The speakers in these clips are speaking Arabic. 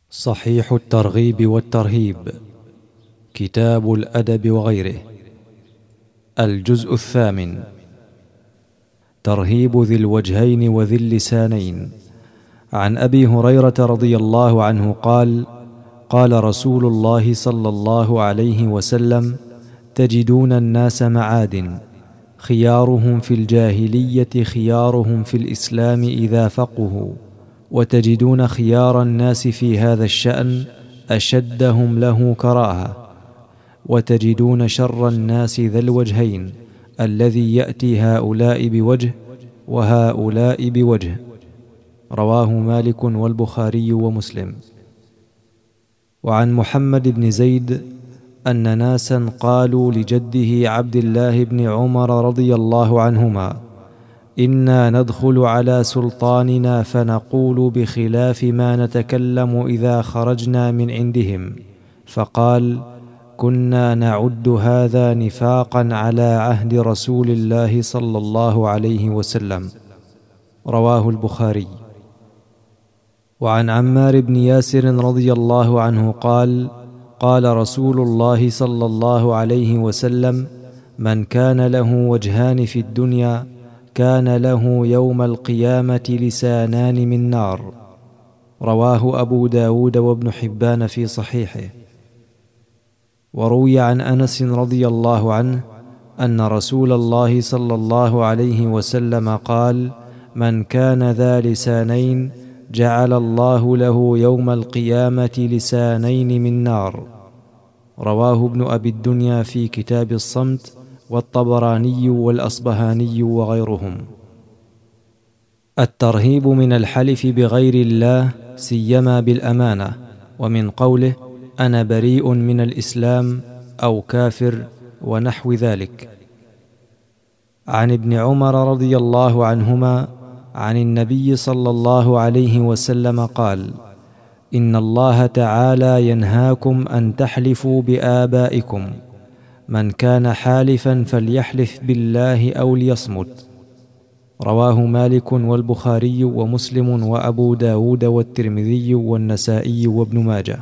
صحيح الترغيب والترهيب، كتاب الأدب وغيره. الجزء الثامن: ترهيب ذي الوجهين وذي اللسانين. عن أبي هريرة رضي الله عنه قال: قال رسول الله صلى الله عليه وسلم: تجدون الناس معادن، خيارهم في الجاهلية خيارهم في الإسلام إذا فقهوا، وتجدون خيار الناس في هذا الشأن أشدهم له كراهة، وتجدون شر الناس ذا الوجهين الذي يأتي هؤلاء بوجه وهؤلاء بوجه. رواه مالك والبخاري ومسلم. وعن محمد بن زيد أن ناسا قالوا لجده عبد الله بن عمر رضي الله عنهما: إنا ندخل على سلطاننا فنقول بخلاف ما نتكلم إذا خرجنا من عندهم، فقال: كنا نعد هذا نفاقا على عهد رسول الله صلى الله عليه وسلم. رواه البخاري. وعن عمار بن ياسر رضي الله عنه قال: قال رسول الله صلى الله عليه وسلم: من كان له وجهان في الدنيا كان له يوم القيامة لسانان من نار. رواه أبو داود وابن حبان في صحيحه. وروي عن أنس رضي الله عنه أن رسول الله صلى الله عليه وسلم قال: من كان ذا لسانين جعل الله له يوم القيامة لسانين من نار. رواه ابن أبي الدنيا في كتاب الصمت، والطبراني والأصبهاني وغيرهم. الترهيب من الحلف بغير الله، سيما بالأمانة، ومن قوله: أنا بريء من الإسلام أو كافر، ونحو ذلك. عن ابن عمر رضي الله عنهما عن النبي صلى الله عليه وسلم قال: إن الله تعالى ينهاكم أن تحلفوا بآبائكم، من كان حالفا فليحلف بالله أو ليصمت. رواه مالك والبخاري ومسلم وأبو داود والترمذي والنسائي وابن ماجه.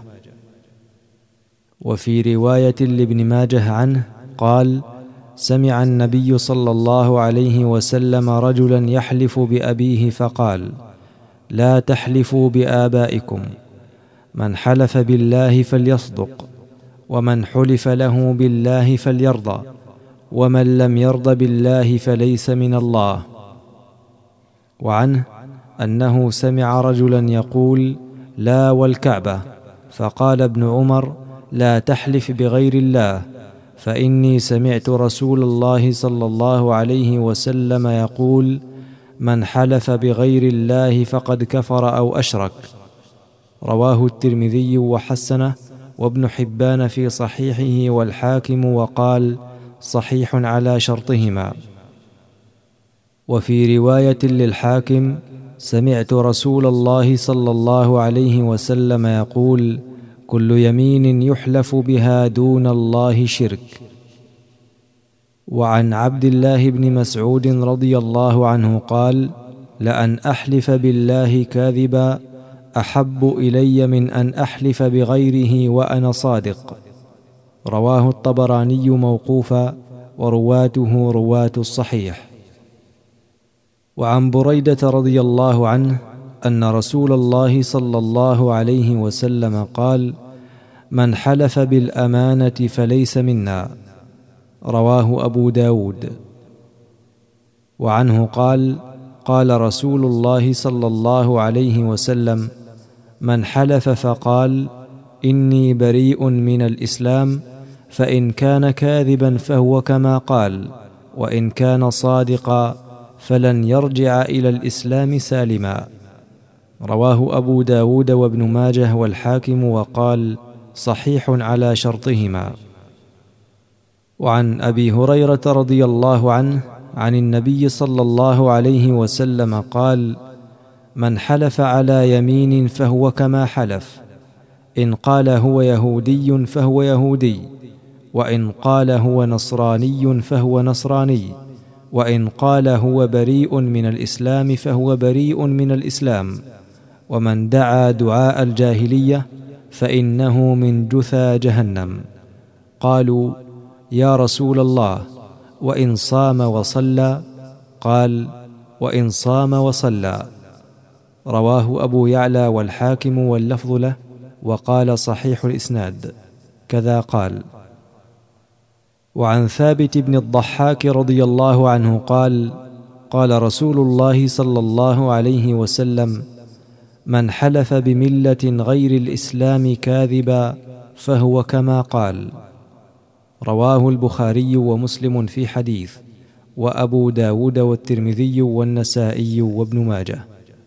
وفي رواية لابن ماجه عنه قال: سمع النبي صلى الله عليه وسلم رجلا يحلف بأبيه فقال: لا تحلفوا بآبائكم، من حلف بالله فليصدق، ومن حلف له بالله فليرضى، ومن لم يرض بالله فليس من الله. وعنه أنه سمع رجلا يقول: لا والكعبة، فقال ابن عمر: لا تحلف بغير الله، فإني سمعت رسول الله صلى الله عليه وسلم يقول: من حلف بغير الله فقد كفر أو أشرك. رواه الترمذي وحسنه، وابن حبان في صحيحه، والحاكم وقال: صحيح على شرطهما. وفي رواية للحاكم: سمعت رسول الله صلى الله عليه وسلم يقول: كل يمين يحلف بها دون الله شرك. وعن عبد الله بن مسعود رضي الله عنه قال: لأن أحلف بالله كاذبا أحب إلي من أن أحلف بغيره وأنا صادق. رواه الطبراني موقوفا، ورواته رواة الصحيح. وعن بريدة رضي الله عنه أن رسول الله صلى الله عليه وسلم قال: من حلف بالأمانة فليس منا. رواه أبو داود. وعنه قال: قال رسول الله صلى الله عليه وسلم: من حلف فقال: إني بريء من الإسلام، فإن كان كاذبا فهو كما قال، وإن كان صادقا فلن يرجع إلى الإسلام سالما. رواه أبو داود وابن ماجه والحاكم، وقال: صحيح على شرطهما. وعن أبي هريرة رضي الله عنه عن النبي صلى الله عليه وسلم قال: من حلف على يمين فهو كما حلف، إن قال هو يهودي فهو يهودي، وإن قال هو نصراني فهو نصراني، وإن قال هو بريء من الإسلام فهو بريء من الإسلام. ومن دعا دعاء الجاهلية فإنه من جثى جهنم. قالوا: يا رسول الله، وإن صام وصلى؟ قال: وإن صام وصلى. رواه أبو يعلى والحاكم واللفظ له، وقال: صحيح الإسناد. كذا قال. وعن ثابت بن الضحاك رضي الله عنه قال: قال رسول الله صلى الله عليه وسلم: من حلف بملة غير الإسلام كاذبا فهو كما قال. رواه البخاري ومسلم في حديث، وأبو داود والترمذي والنسائي وابن ماجه.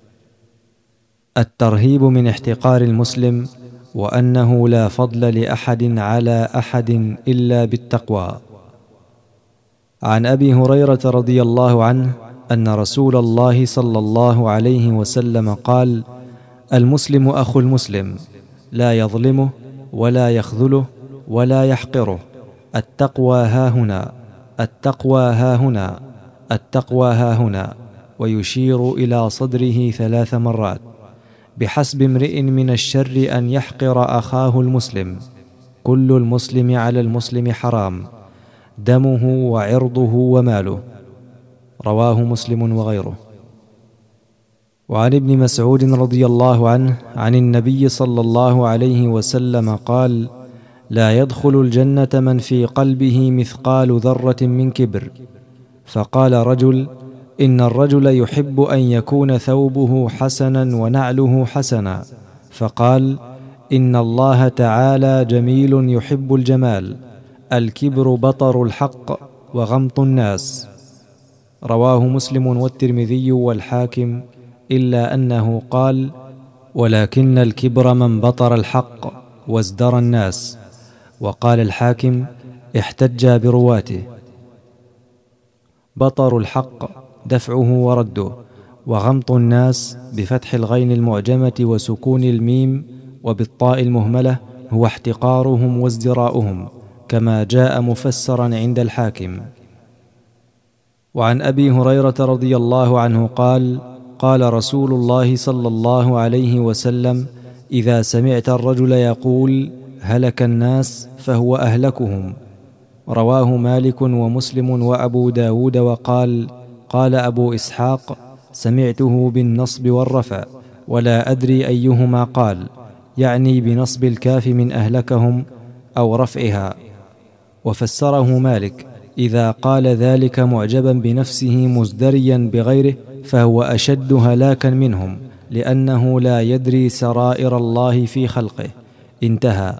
الترهيب من احتقار المسلم، وأنه لا فضل لأحد على أحد إلا بالتقوى. عن أبي هريرة رضي الله عنه أن رسول الله صلى الله عليه وسلم قال: المسلم أخو المسلم، لا يظلمه ولا يخذله ولا يحقره. التقوى هاهنا، التقوى هاهنا، التقوى هاهنا، ويشير إلى صدره 3 مرات. بحسب امرئ من الشر أن يحقر أخاه المسلم. كل المسلم على المسلم حرام، دمه وعرضه وماله. رواه مسلم وغيره. وعن ابن مسعود رضي الله عنه عن النبي صلى الله عليه وسلم قال: لا يدخل الجنة من في قلبه مثقال ذرة من كبر. فقال رجل: إن الرجل يحب أن يكون ثوبه حسنا ونعله حسنا. فقال: إن الله تعالى جميل يحب الجمال. الكبر بطر الحق وغمط الناس. رواه مسلم والترمذي والحاكم، إلا أنه قال: ولكن الكبر من بطر الحق وازدرى الناس. وقال الحاكم: احتج برواته. بطر الحق دفعه ورده، وغمط الناس بفتح الغين المعجمة وسكون الميم وبالطاء المهملة هو احتقارهم وازدراؤهم، كما جاء مفسرا عند الحاكم. وعن أبي هريرة رضي الله عنه قال: قال رسول الله صلى الله عليه وسلم: إذا سمعت الرجل يقول هلك الناس فهو أهلكهم. رواه مالك ومسلم وأبو داود. وقال: قال أبو إسحاق: سمعته بالنصب والرفع، ولا أدري أيهما قال، يعني بنصب الكاف من أهلكهم أو رفعها. وفسره مالك: إذا قال ذلك معجبا بنفسه مزدريا بغيره فهو أشد هلاكا منهم، لأنه لا يدري سرائر الله في خلقه. انتهى.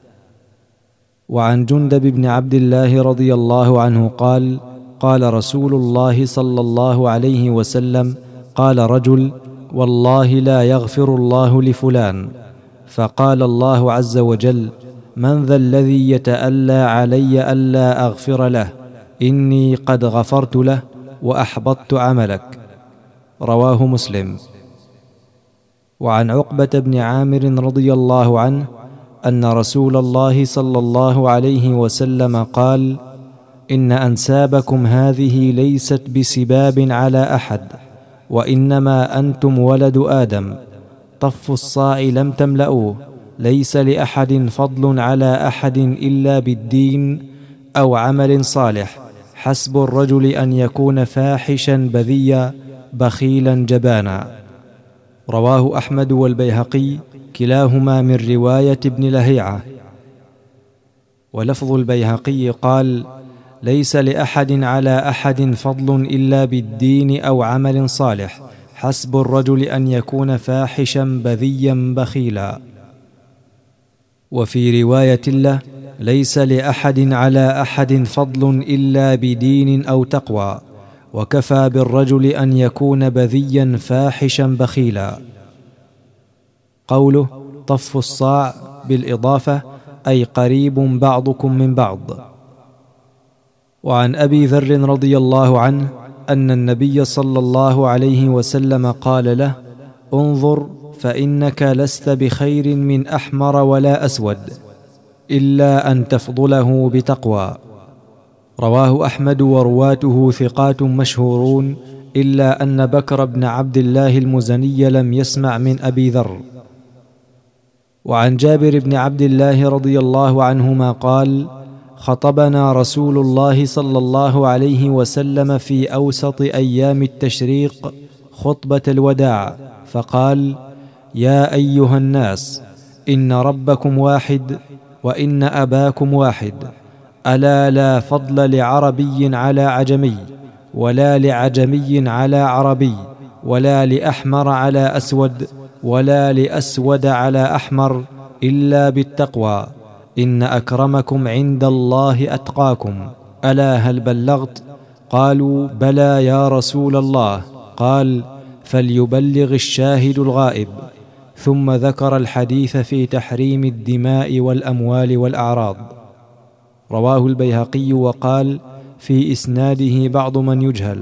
وعن جندب بن عبد الله رضي الله عنه قال: قال رسول الله صلى الله عليه وسلم: قال رجل: والله لا يغفر الله لفلان. فقال الله عز وجل: من ذا الذي يتألى علي ألا أغفر له؟ إني قد غفرت له وأحبطت عملك. رواه مسلم. وعن عقبة بن عامر رضي الله عنه أن رسول الله صلى الله عليه وسلم قال: إن أنسابكم هذه ليست بسباب على أحد، وإنما أنتم ولد آدم. طف الصاع لم تملؤوه. ليس لأحد فضل على أحد إلا بالدين أو عمل صالح. حسب الرجل أن يكون فاحشا بذيا بخيلا جبانا. رواه أحمد والبيهقي، كلاهما من رواية ابن لهيعة. ولفظ البيهقي قال: ليس لأحد على أحد فضل إلا بالدين أو عمل صالح. حسب الرجل أن يكون فاحشا بذيا بخيلا. وفي رواية له: ليس لأحد على أحد فضل إلا بدين أو تقوى. وكفى بالرجل أن يكون بذيا فاحشا بخيلا. قوله طف الصاع بالإضافة أي قريب بعضكم من بعض. وعن أبي ذر رضي الله عنه أن النبي صلى الله عليه وسلم قال له: انظر فإنك لست بخير من أحمر ولا أسود، إلا أن تفضله بتقوى. رواه أحمد ورواته ثقات مشهورون، إلا أن بكر بن عبد الله المزني لم يسمع من أبي ذر. وعن جابر بن عبد الله رضي الله عنهما قال: خطبنا رسول الله صلى الله عليه وسلم في أوسط أيام التشريق خطبة الوداع، فقال: يا أيها الناس، إن ربكم واحد، وإن أباكم واحد، ألا لا فضل لعربي على عجمي، ولا لعجمي على عربي، ولا لأحمر على أسود، ولا لأسود على أحمر، إلا بالتقوى، إن أكرمكم عند الله أتقاكم. ألا هل بلغت؟ قالوا: بلى يا رسول الله. قال: فليبلغ الشاهد الغائب. ثم ذكر الحديث في تحريم الدماء والأموال والأعراض. رواه البيهقي وقال: في إسناده بعض من يجهل.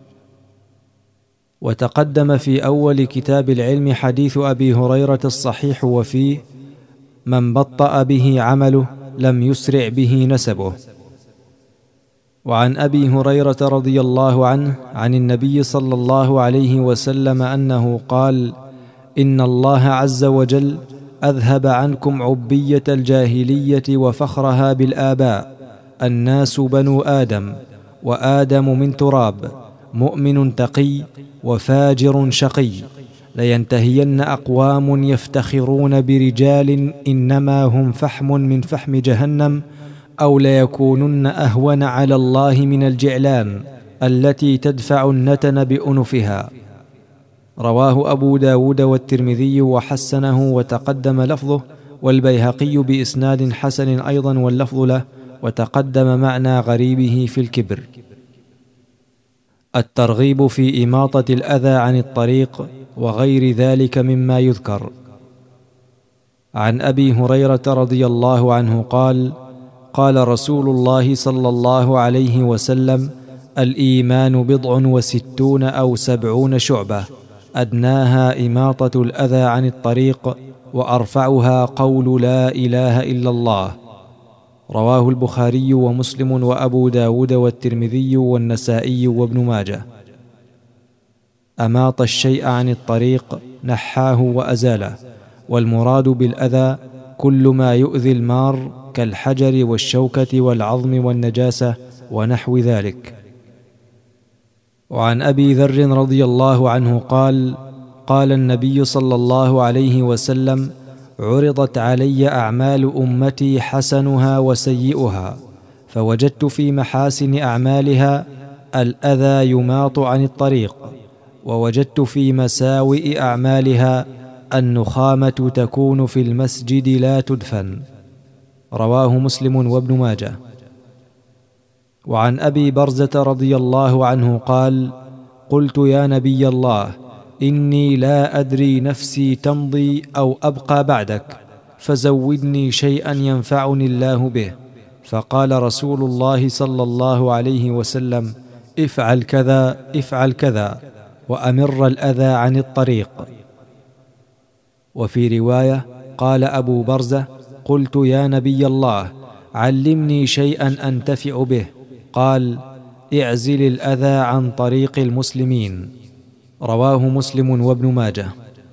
وتقدم في أول كتاب العلم حديث أبي هريرة الصحيح، وفيه: من بطأ به عمله لم يسرع به نسبه. وعن أبي هريرة رضي الله عنه عن النبي صلى الله عليه وسلم أنه قال: إن الله عز وجل أذهب عنكم عبية الجاهلية وفخرها بالآباء. الناس بنو آدم، وآدم من تراب، مؤمن تقي وفاجر شقي. لينتهين أقوام يفتخرون برجال إنما هم فحم من فحم جهنم، أو ليكونن أهون على الله من الجعلان التي تدفع النتن بأنفها. رواه أبو داود والترمذي وحسنه، وتقدم لفظه، والبيهقي بإسناد حسن أيضا واللفظ له، وتقدم معنى غريبه في الكبر. الترغيب في إماطة الأذى عن الطريق وغير ذلك مما يذكر. عن أبي هريرة رضي الله عنه قال: قال رسول الله صلى الله عليه وسلم: الإيمان 60 أو 70 شعبة، أدناها إماطة الأذى عن الطريق، وأرفعها قول لا إله إلا الله. رواه البخاري ومسلم وأبو داود والترمذي والنسائي وابن ماجه. أماط الشيء عن الطريق نحاه وأزاله، والمراد بالأذى كل ما يؤذي المار كالحجر والشوكة والعظم والنجاسة ونحو ذلك. وعن أبي ذر رضي الله عنه قال: قال النبي صلى الله عليه وسلم: عرضت علي أعمال أمتي حسنها وسيئها، فوجدت في محاسن أعمالها الأذى يماط عن الطريق، ووجدت في مساوئ أعمالها النخامة تكون في المسجد لا تدفن. رواه مسلم وابن ماجه. وعن أبي برزة رضي الله عنه قال: قلت يا نبي الله، إني لا أدري نفسي تمضي أو أبقى بعدك، فزودني شيئا ينفعني الله به. فقال رسول الله صلى الله عليه وسلم: افعل كذا افعل كذا، وأمر الأذى عن الطريق. وفي رواية قال أبو برزة: قلت يا نبي الله، علمني شيئا أنتفع به. قال: اعزل الأذى عن طريق المسلمين. رواه مسلم وابن ماجه.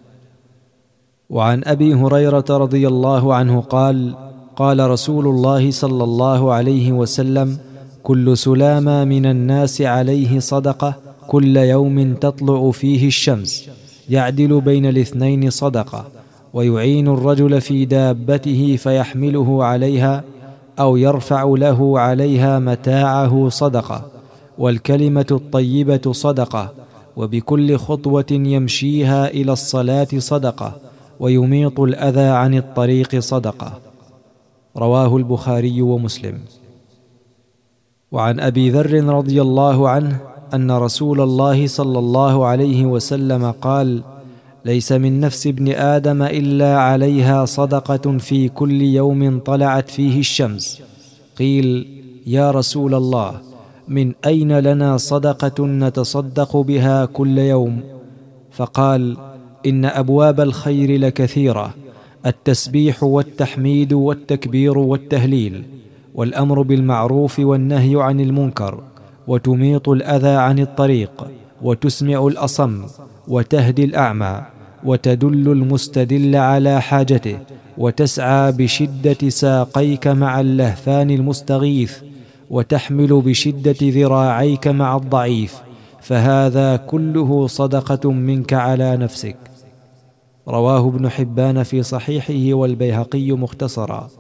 وعن أبي هريرة رضي الله عنه قال: قال رسول الله صلى الله عليه وسلم: كل سلامة من الناس عليه صدقة، كل يوم تطلع فيه الشمس، يعدل بين الاثنين صدقة، ويعين الرجل في دابته فيحمله عليها أو يرفع له عليها متاعه صدقة، والكلمة الطيبة صدقة، وبكل خطوة يمشيها إلى الصلاة صدقة، ويميط الأذى عن الطريق صدقة. رواه البخاري ومسلم. وعن أبي ذر رضي الله عنه أن رسول الله صلى الله عليه وسلم قال: ليس من نفس ابن آدم إلا عليها صدقة في كل يوم طلعت فيه الشمس. قيل: يا رسول الله، من أين لنا صدقة نتصدق بها كل يوم؟ فقال: إن أبواب الخير لكثيرة، التسبيح والتحميد والتكبير والتهليل، والأمر بالمعروف والنهي عن المنكر، وتميط الأذى عن الطريق، وتسمع الأصم، وتهدي الأعمى، وتدل المستدل على حاجته، وتسعى بشدة ساقيك مع اللهفان المستغيث، وتحمل بشدة ذراعيك مع الضعيف، فهذا كله صدقة منك على نفسك. رواه ابن حبان في صحيحه والبيهقي مختصرا.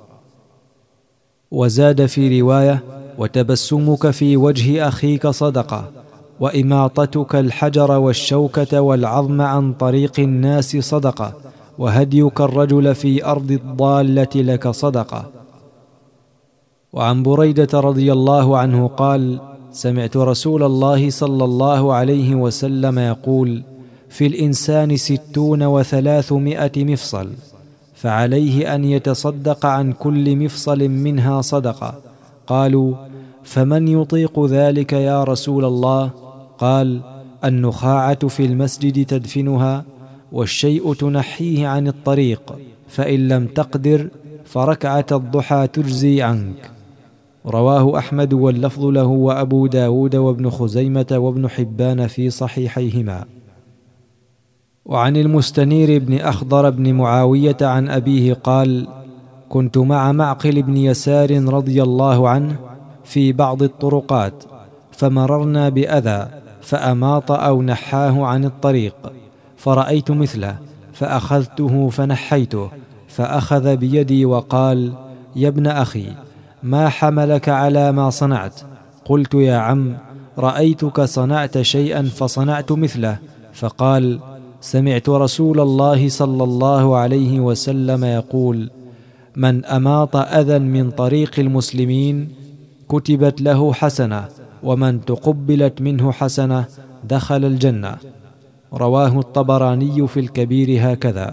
وزاد في رواية: وتبسمك في وجه أخيك صدقة، وإماطتك الحجر والشوكة والعظم عن طريق الناس صدقة، وهديك الرجل في أرض الضالة لك صدقة. وعن بريدة رضي الله عنه قال: سمعت رسول الله صلى الله عليه وسلم يقول: في الإنسان 60 و300 مفصل، فعليه أن يتصدق عن كل مفصل منها صدقة. قالوا: فمن يطيق ذلك يا رسول الله؟ قال: النخاعة في المسجد تدفنها، والشيء تنحيه عن الطريق، فإن لم تقدر فركعة الضحى تجزي عنك. رواه أحمد واللفظ له، وأبو داود وابن خزيمة وابن حبان في صحيحيهما. وعن المستنير بن أخضر بن معاوية عن أبيه قال: كنت مع معقل بن يسار رضي الله عنه في بعض الطرقات، فمررنا بأذى فأماط أو نحاه عن الطريق، فرأيت مثله فأخذته فنحيته، فأخذ بيدي وقال: يا ابن أخي، ما حملك على ما صنعت؟ قلت: يا عم، رأيتك صنعت شيئا فصنعت مثله. فقال: سمعت رسول الله صلى الله عليه وسلم يقول: من أماط أذى من طريق المسلمين كتبت له حسنة، ومن تقبلت منه حسنة دخل الجنة. رواه الطبراني في الكبير هكذا.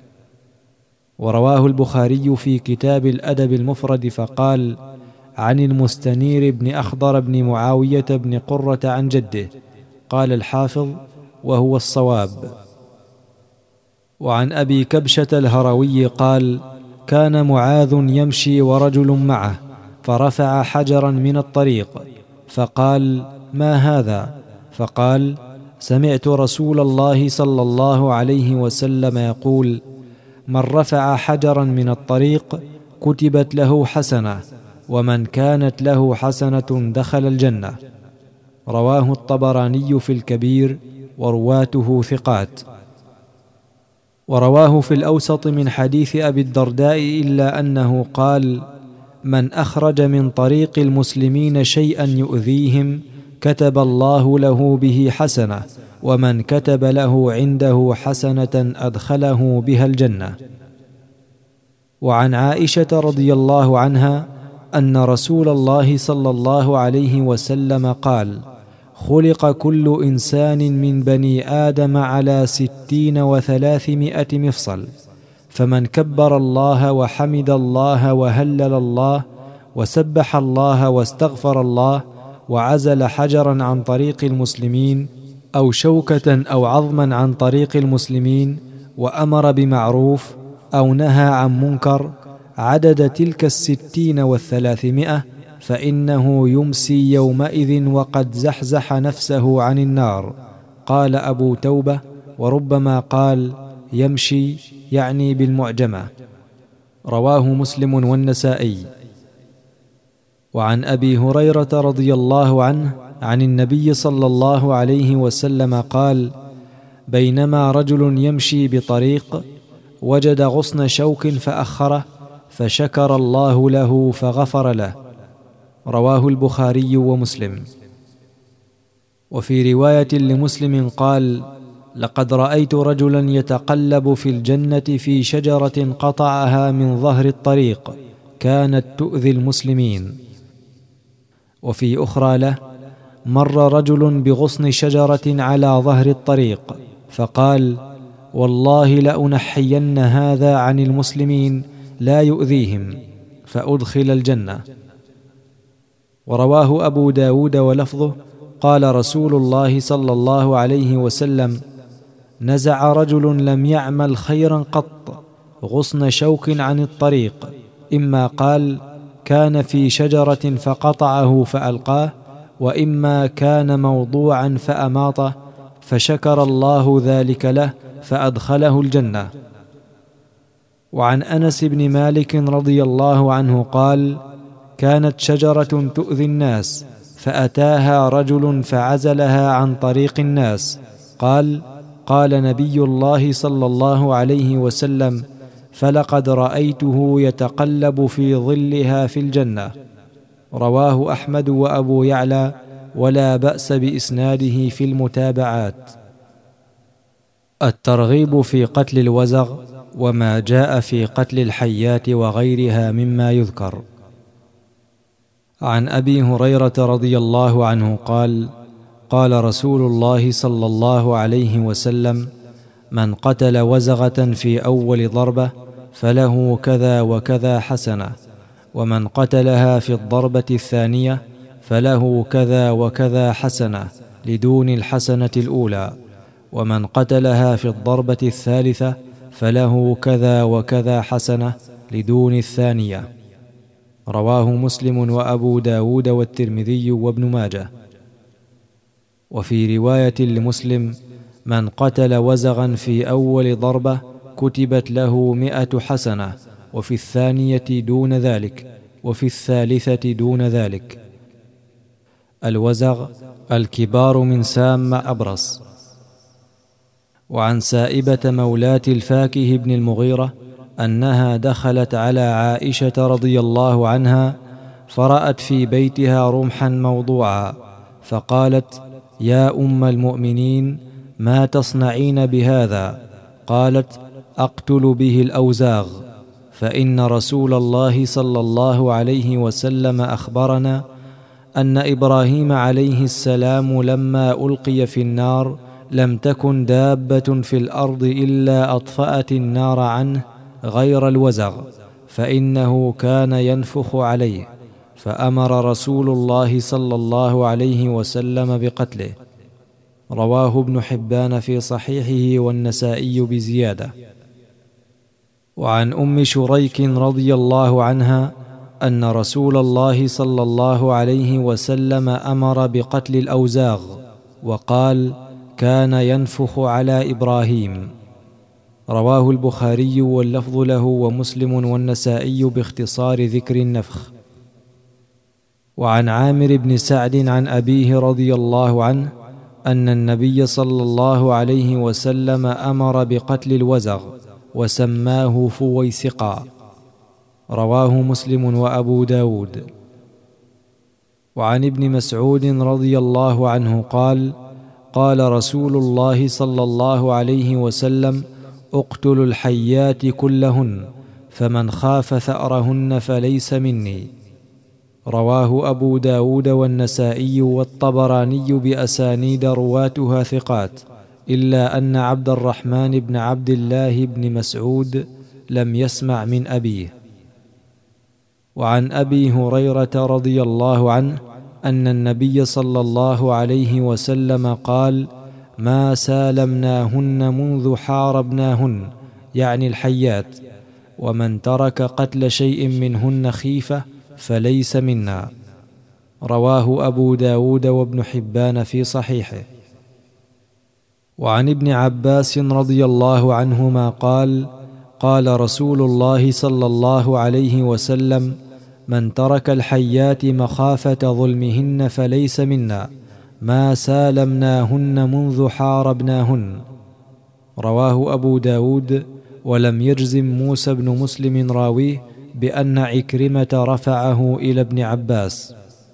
ورواه البخاري في كتاب الأدب المفرد فقال: عن المستنير بن أخضر بن معاوية بن قرة عن جده. قال الحافظ: وهو الصواب. وعن أبي كبشة الهروي قال: كان معاذ يمشي ورجل معه، فرفع حجرا من الطريق، فقال: ما هذا؟ فقال: سمعت رسول الله صلى الله عليه وسلم يقول: من رفع حجرا من الطريق كتبت له حسنة، ومن كانت له حسنة دخل الجنة. رواه الطبراني في الكبير، ورواته ثقات. ورواه في الأوسط من حديث أبي الدرداء إلا أنه قال: من أخرج من طريق المسلمين شيئا يؤذيهم كتب الله له به حسنة، ومن كتب له عنده حسنة أدخله بها الجنة. وعن عائشة رضي الله عنها أن رسول الله صلى الله عليه وسلم قال: خلق كل إنسان من بني آدم على 60 و300 مفصل، فمن كبر الله وحمد الله وهلل الله وسبح الله واستغفر الله وعزل حجرا عن طريق المسلمين أو شوكة أو عظما عن طريق المسلمين وأمر بمعروف أو نهى عن منكر عدد تلك 60 و300، فإنه يمسي يومئذ وقد زحزح نفسه عن النار. قال أبو توبة: وربما قال يمشي، يعني بالمعجمة. رواه مسلم والنسائي. وعن أبي هريرة رضي الله عنه عن النبي صلى الله عليه وسلم قال: بينما رجل يمشي بطريق وجد غصن شوك فأخره، فشكر الله له فغفر له. رواه البخاري ومسلم. وفي رواية لمسلم قال: لقد رأيت رجلا يتقلب في الجنة في شجرة قطعها من ظهر الطريق كانت تؤذي المسلمين. وفي أخرى له: مر رجل بغصن شجرة على ظهر الطريق فقال: والله لأنحين هذا عن المسلمين لا يؤذيهم، فأدخل الجنة. ورواه أبو داود ولفظه: قال رسول الله صلى الله عليه وسلم: نزع رجل لم يعمل خيرا قط غصن شوك عن الطريق، إما قال كان في شجرة فقطعه فألقاه، وإما كان موضوعا فأماطه، فشكر الله ذلك له فأدخله الجنة. وعن أنس بن مالك رضي الله عنه قال: كانت شجرة تؤذي الناس، فأتاها رجل فعزلها عن طريق الناس. قال نبي الله صلى الله عليه وسلم: فلقد رأيته يتقلب في ظلها في الجنة. رواه أحمد وأبو يعلى، ولا بأس بإسناده في المتابعات. الترغيب في قتل الوزغ وما جاء في قتل الحيات وغيرها مما يذكر. عن أبي هريرة رضي الله عنه قال: قال رسول الله صلى الله عليه وسلم: من قتل وزغة في أول ضربة فله كذا وكذا حسنة، ومن قتلها في الضربة الثانية فله كذا وكذا حسنة لدون الحسنة الأولى، ومن قتلها في الضربة الثالثة فله كذا وكذا حسنة لدون الثانية. رواه مسلم وأبو داود والترمذي وابن ماجه. وفي رواية لمسلم: من قتل وزغا في أول ضربة كتبت له 100 حسنة، وفي الثانية دون ذلك، وفي الثالثة دون ذلك. الوزغ الكبار من سام أبرص. وعن سائبة مولاة الفاكه بن المغيرة أنها دخلت على عائشة رضي الله عنها فرأت في بيتها رمحا موضوعا، فقالت: يا أم المؤمنين، ما تصنعين بهذا؟ قالت: أقتل به الأوزاغ، فإن رسول الله صلى الله عليه وسلم أخبرنا أن إبراهيم عليه السلام لما ألقي في النار لم تكن دابة في الأرض إلا أطفأت النار عنه غير الوزغ، فإنه كان ينفخ عليه، فأمر رسول الله صلى الله عليه وسلم بقتله. رواه ابن حبان في صحيحه والنسائي بزيادة. وعن أم شريك رضي الله عنها أن رسول الله صلى الله عليه وسلم أمر بقتل الأوزاغ، وقال: كان ينفخ على إبراهيم. رواه البخاري واللفظ له، ومسلم والنسائي باختصار ذكر النفخ. وعن عامر بن سعد عن أبيه رضي الله عنه أن النبي صلى الله عليه وسلم أمر بقتل الوزغ وسماه فويسقا. رواه مسلم وأبو داود. وعن ابن مسعود رضي الله عنه قال: قال رسول الله صلى الله عليه وسلم: اقتلوا الحيات كلهن، فمن خاف ثأرهن فليس مني. رواه أبو داود والنسائي والطبراني بأسانيد رواتها ثقات، إلا أن عبد الرحمن بن عبد الله بن مسعود لم يسمع من أبيه. وعن أبي هريرة رضي الله عنه أن النبي صلى الله عليه وسلم قال: ما سالمناهن منذ حاربناهن، يعني الحيات، ومن ترك قتل شيء منهن خيفة فليس منا. رواه أبو داود وابن حبان في صحيحه. وعن ابن عباس رضي الله عنهما قال: قال رسول الله صلى الله عليه وسلم: من ترك الحيات مخافة ظلمهن فليس منا، ما سالمناهن منذ حاربناهن. رواه أبو داود، ولم يجزم موسى بن مسلم راويه بأن عكرمة رفعه إلى ابن عباس.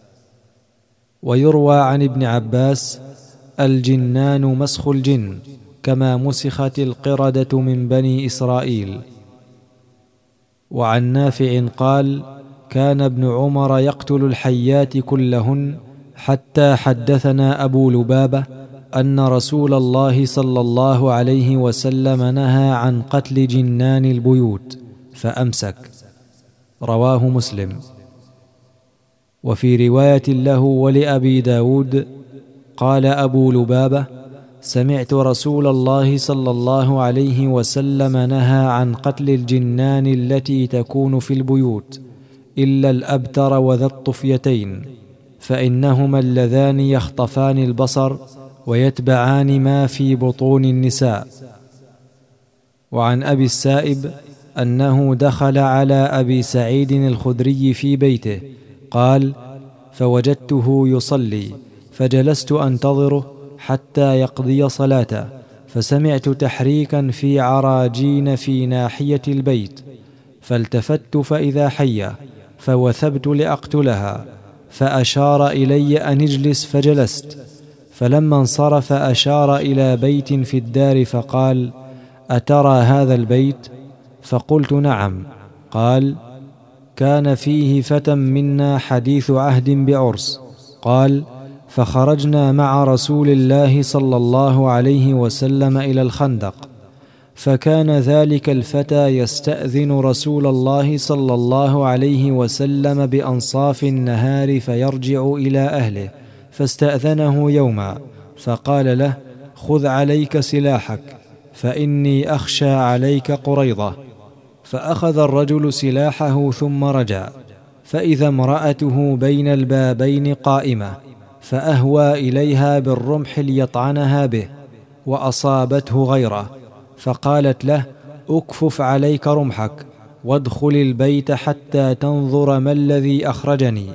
ويروى عن ابن عباس: الجنان مسخ الجن، كما مسخت القردة من بني إسرائيل. وعن نافع قال: كان ابن عمر يقتل الحيات كلهن، حتى حدثنا أبو لبابة أن رسول الله صلى الله عليه وسلم نهى عن قتل جنان البيوت فأمسك. رواه مسلم. وفي رواية له ولأبي داود قال أبو لبابة: سمعت رسول الله صلى الله عليه وسلم نهى عن قتل الجنان التي تكون في البيوت إلا الأبتر وذا الطفيتين، فإنهما اللذان يخطفان البصر ويتبعان ما في بطون النساء. وعن أبي السائب أنه دخل على أبي سعيد الخدري في بيته، قال: فوجدته يصلي، فجلست أنتظره حتى يقضي صلاته، فسمعت تحريكا في عراجين في ناحية البيت، فالتفت فإذا حية، فوثبت لأقتلها، فأشار إلي أن اجلس، فجلست. فلما انصرف أشار إلى بيت في الدار فقال: أترى هذا البيت؟ فقلت: نعم. قال: كان فيه فتى منا حديث عهد بعرس. قال: فخرجنا مع رسول الله صلى الله عليه وسلم إلى الخندق، فكان ذلك الفتى يستأذن رسول الله صلى الله عليه وسلم بأنصاف النهار فيرجع إلى أهله، فاستأذنه يوما فقال له: خذ عليك سلاحك فإني أخشى عليك قريضة. فأخذ الرجل سلاحه ثم رجع، فإذا امرأته بين البابين قائمة، فأهوى إليها بالرمح ليطعنها به، وأصابته غيره، فقالت له: أكفف عليك رمحك وادخل البيت حتى تنظر ما الذي أخرجني.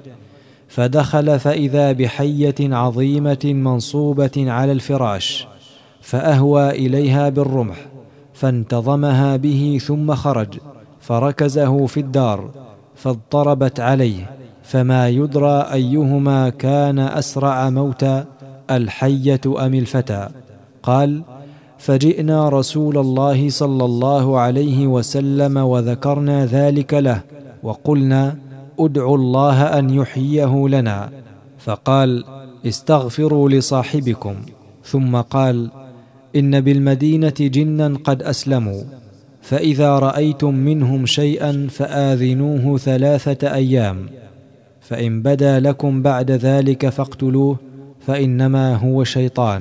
فدخل فإذا بحية عظيمة منصوبة على الفراش، فأهوى إليها بالرمح فانتظمها به، ثم خرج فركزه في الدار، فاضطربت عليه، فما يدرى أيهما كان أسرع موتا، الحية أم الفتى. قال: فجئنا رسول الله صلى الله عليه وسلم وذكرنا ذلك له، وقلنا: ادعوا الله أن يحييه لنا. فقال: استغفروا لصاحبكم. ثم قال: إن بالمدينة جنا قد أسلموا، فإذا رأيتم منهم شيئا فآذنوه 3 أيام، فإن بدا لكم بعد ذلك فاقتلوه، فإنما هو شيطان.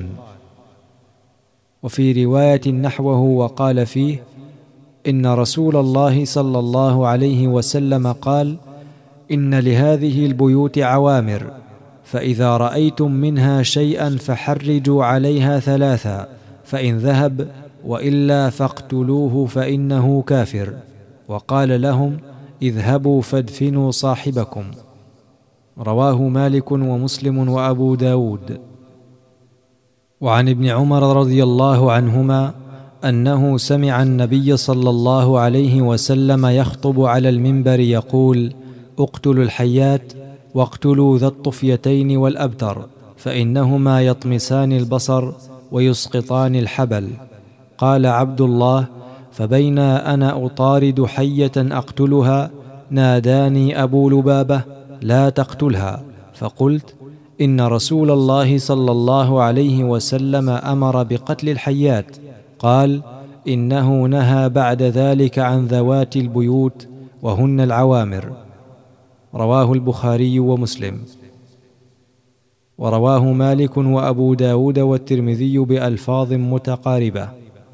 وفي رواية نحوه وقال فيه: إن رسول الله صلى الله عليه وسلم قال: إن لهذه البيوت عوامر، فإذا رأيتم منها شيئا فحرجوا عليها 3، فإن ذهب وإلا فاقتلوه فإنه كافر. وقال لهم: اذهبوا فادفنوا صاحبكم. رواه مالك ومسلم وأبو داود. وعن ابن عمر رضي الله عنهما أنه سمع النبي صلى الله عليه وسلم يخطب على المنبر يقول: اقتلوا الحيات واقتلوا ذا الطفيتين والأبتر، فإنهما يطمسان البصر ويسقطان الحبل. قال عبد الله: فبينا أنا أطارد حية أقتلها ناداني أبو لبابة: لا تقتلها. فقلت: إن رسول الله صلى الله عليه وسلم أمر بقتل الحيات. قال: إنه نهى بعد ذلك عن ذوات البيوت وهن العوامر. رواه البخاري ومسلم. ورواه مالك وأبو داود والترمذي بألفاظ متقاربة.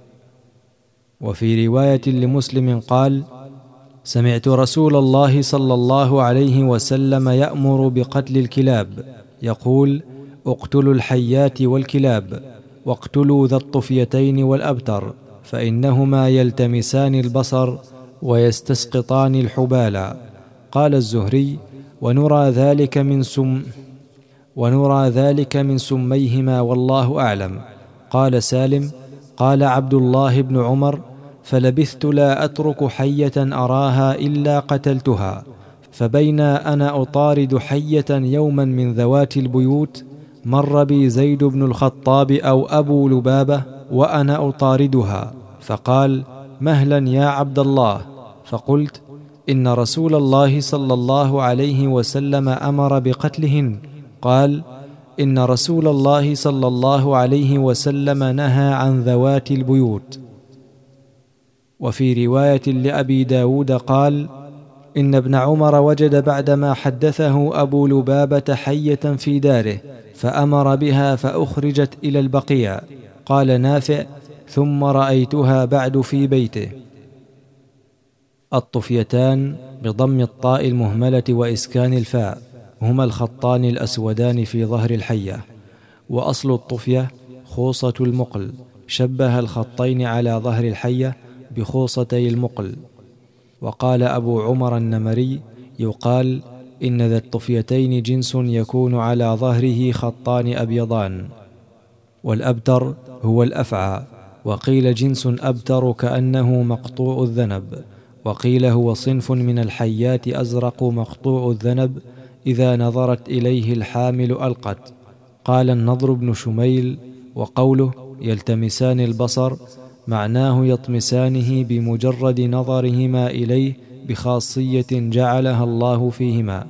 وفي رواية لمسلم قال: سمعت رسول الله صلى الله عليه وسلم يأمر بقتل الكلاب، يقول: اقتلوا الحيات والكلاب، واقتلوا ذا الطفيتين والأبتر، فإنهما يلتمسان البصر ويستسقطان الحبالا. قال الزهري: ونرى ذلك من سميهما والله أعلم. قال سالم: قال عبد الله بن عمر: فلبثت لا أترك حية أراها إلا قتلتها، فبينا أنا أطارد حية يوما من ذوات البيوت، مر بي زيد بن الخطاب أو أبو لبابة وأنا أطاردها، فقال: مهلا يا عبد الله. فقلت: إن رسول الله صلى الله عليه وسلم أمر بقتلهن. قال: إن رسول الله صلى الله عليه وسلم نهى عن ذوات البيوت. وفي رواية لأبي داود قال: إن ابن عمر وجد بعدما حدثه أبو لبابة حية في داره، فأمر بها فأخرجت إلى البقيع. قال نافع: ثم رأيتها بعد في بيته. الطفيتان بضم الطاء المهملة وإسكان الفاء هما الخطان الأسودان في ظهر الحية. وأصل الطفية خوصة المقل، شبه الخطين على ظهر الحية بخوصتي المقل. وقال أبو عمر النمري: يقال إن ذا الطفيتين جنس يكون على ظهره خطان أبيضان. والأبتر هو الأفعى، وقيل جنس أبتر كأنه مقطوع الذنب، وقيل هو صنف من الحيات أزرق مقطوع الذنب، إذا نظرت إليه الحامل ألقت. قال النضر بن شميل: وقوله يلتمسان البصر معناه يطمسانه بمجرد نظرهما إليه بخاصية جعلها الله فيهما.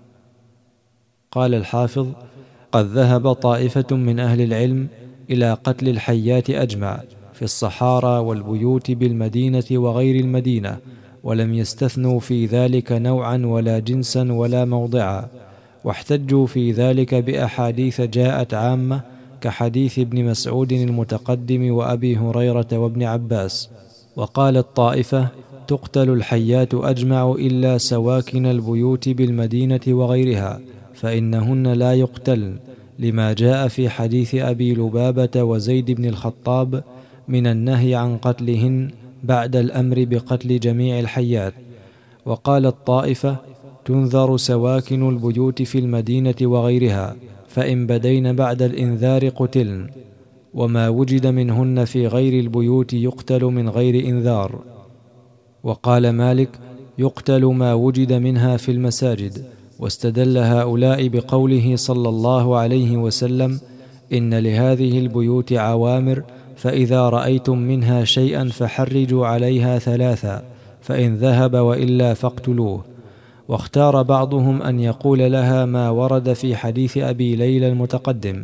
قال الحافظ: قد ذهب طائفة من أهل العلم إلى قتل الحيات أجمع في الصحارى والبيوت بالمدينة وغير المدينة، ولم يستثنوا في ذلك نوعا ولا جنسا ولا موضعا، واحتجوا في ذلك بأحاديث جاءت عامة كحديث ابن مسعود المتقدم وأبي هريرة وابن عباس. وقالت طائفة: تقتل الحيات أجمع إلا سواكن البيوت بالمدينة وغيرها، فإنهن لا يقتلن، لما جاء في حديث أبي لبابة وزيد بن الخطاب من النهي عن قتلهن بعد الأمر بقتل جميع الحيات. وقالت طائفة: تنذر سواكن البيوت في المدينة وغيرها، فإن بدين بعد الإنذار قتلن، وما وجد منهن في غير البيوت يقتل من غير إنذار. وقال مالك: يقتل ما وجد منها في المساجد. واستدل هؤلاء بقوله صلى الله عليه وسلم: إن لهذه البيوت عوامر، فإذا رأيتم منها شيئا فحرجوا عليها ثلاثا، فإن ذهب وإلا فاقتلوه. واختار بعضهم أن يقول لها ما ورد في حديث أبي ليلى المتقدم.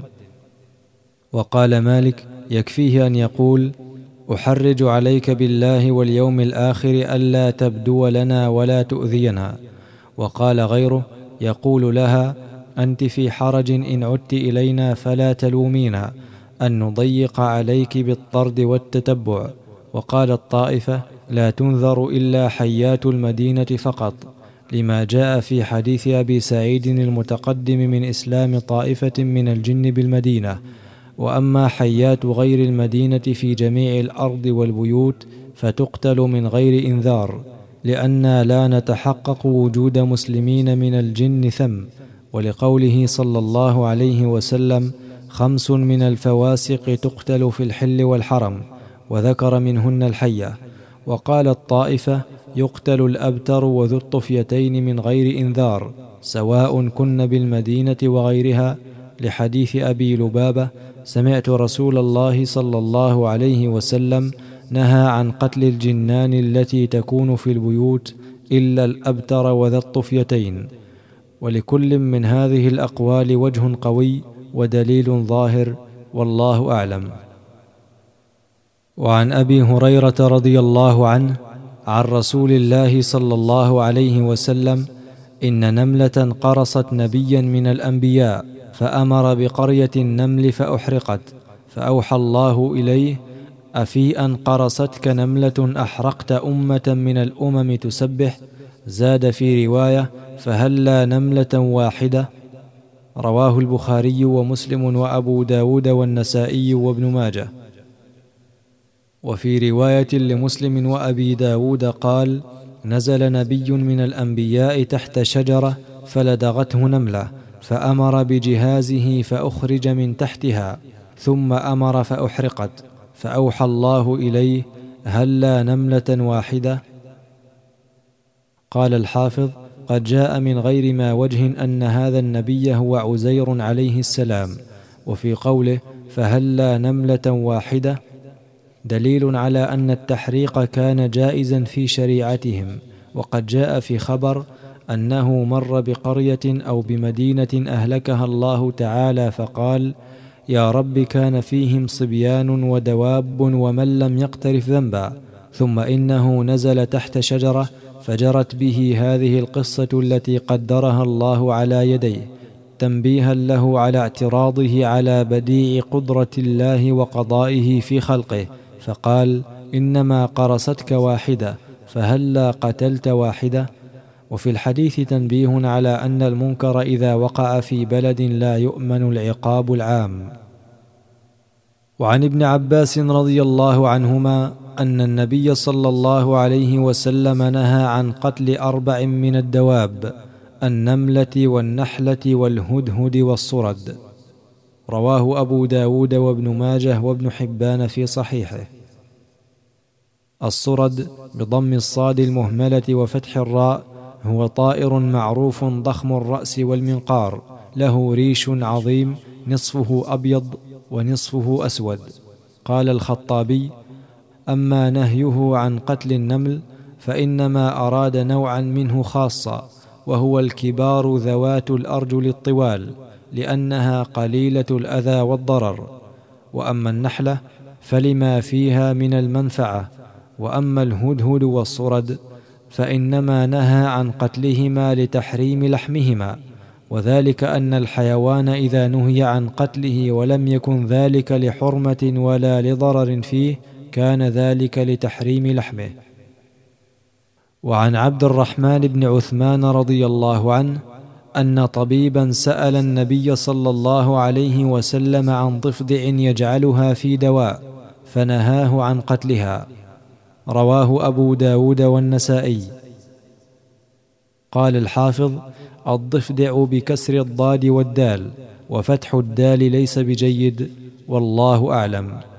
وقال مالك: يكفيه أن يقول: أحرج عليك بالله واليوم الآخر ألا تبدو لنا ولا تؤذينا. وقال غيره: يقول لها: أنت في حرج إن عدت إلينا فلا تلومينا أن نضيق عليك بالطرد والتتبع. وقال الطائفة: لا تنذر إلا حيات المدينة فقط، لما جاء في حديث أبي سعيد المتقدم من إسلام طائفة من الجن بالمدينة. وأما حيات غير المدينة في جميع الأرض والبيوت فتقتل من غير إنذار، لأننا لا نتحقق وجود مسلمين من الجن ثم، ولقوله صلى الله عليه وسلم: 5 من الفواسق تقتل في الحل والحرم، وذكر منهن الحية. وقال الطائفة: يقتل الأبتر وذو الطفيتين من غير إنذار، سواء كن بالمدينة وغيرها، لحديث أبي لبابة: سمعت رسول الله صلى الله عليه وسلم نهى عن قتل الجنان التي تكون في البيوت إلا الأبتر وذا الطفيتين. ولكل من هذه الأقوال وجه قوي ودليل ظاهر، والله أعلم. وعن أبي هريرة رضي الله عنه عن رسول الله صلى الله عليه وسلم: إن نملة قرصت نبيا من الأنبياء، فأمر بقرية النمل فأحرقت، فأوحى الله إليه: أفي أن قرصتك نملة أحرقت أمة من الأمم تسبح؟ زاد في رواية: فهلا نملة واحدة. رواه البخاري ومسلم وأبو داود والنسائي وابن ماجه. وفي رواية لمسلم وأبي داود قال: نزل نبي من الأنبياء تحت شجرة فلدغته نملة، فأمر بجهازه فأخرج من تحتها، ثم أمر فأحرقت، فأوحى الله إليه: هلا نملة واحدة. قال الحافظ: قد جاء من غير ما وجه أن هذا النبي هو عزير عليه السلام. وفي قوله: فهلا نملة واحدة دليل على أن التحريق كان جائزا في شريعتهم. وقد جاء في خبر أنه مر بقرية أو بمدينة أهلكها الله تعالى فقال: يا رب كان فيهم صبيان ودواب ومن لم يقترف ذنبا. ثم إنه نزل تحت شجرة فجرت به هذه القصة التي قدرها الله على يديه، تنبيها له على اعتراضه على بديع قدرة الله وقضائه في خلقه، فقال: إنما قرصتك واحدة، فهلا قتلت واحدة. وفي الحديث تنبيه على أن المنكر إذا وقع في بلد لا يؤمن العقاب العام. وعن ابن عباس رضي الله عنهما أن النبي صلى الله عليه وسلم نهى عن قتل 4 من الدواب: النملة والنحلة والهدهد والصرد. رواه أبو داود وابن ماجه وابن حبان في صحيحه. الصرد بضم الصاد المهملة وفتح الراء هو طائر معروف ضخم الرأس والمنقار، له ريش عظيم نصفه أبيض ونصفه أسود. قال الخطابي: أما نهيه عن قتل النمل فإنما أراد نوعا منه خاصة، وهو الكبار ذوات الأرجل الطوال، لأنها قليلة الأذى والضرر. وأما النحلة فلما فيها من المنفعة. وأما الهدهد والصرد فإنما نهى عن قتلهما لتحريم لحمهما، وذلك أن الحيوان إذا نهي عن قتله ولم يكن ذلك لحرمة ولا لضرر فيه كان ذلك لتحريم لحمه. وعن عبد الرحمن بن عثمان رضي الله عنه أن طبيبا سأل النبي صلى الله عليه وسلم عن ضفدع يجعلها في دواء فنهاه عن قتلها. رواه أبو داود والنسائي. قال الحافظ: الضفدع بكسر الضاد والدال، وفتح الدال ليس بجيد، والله أعلم.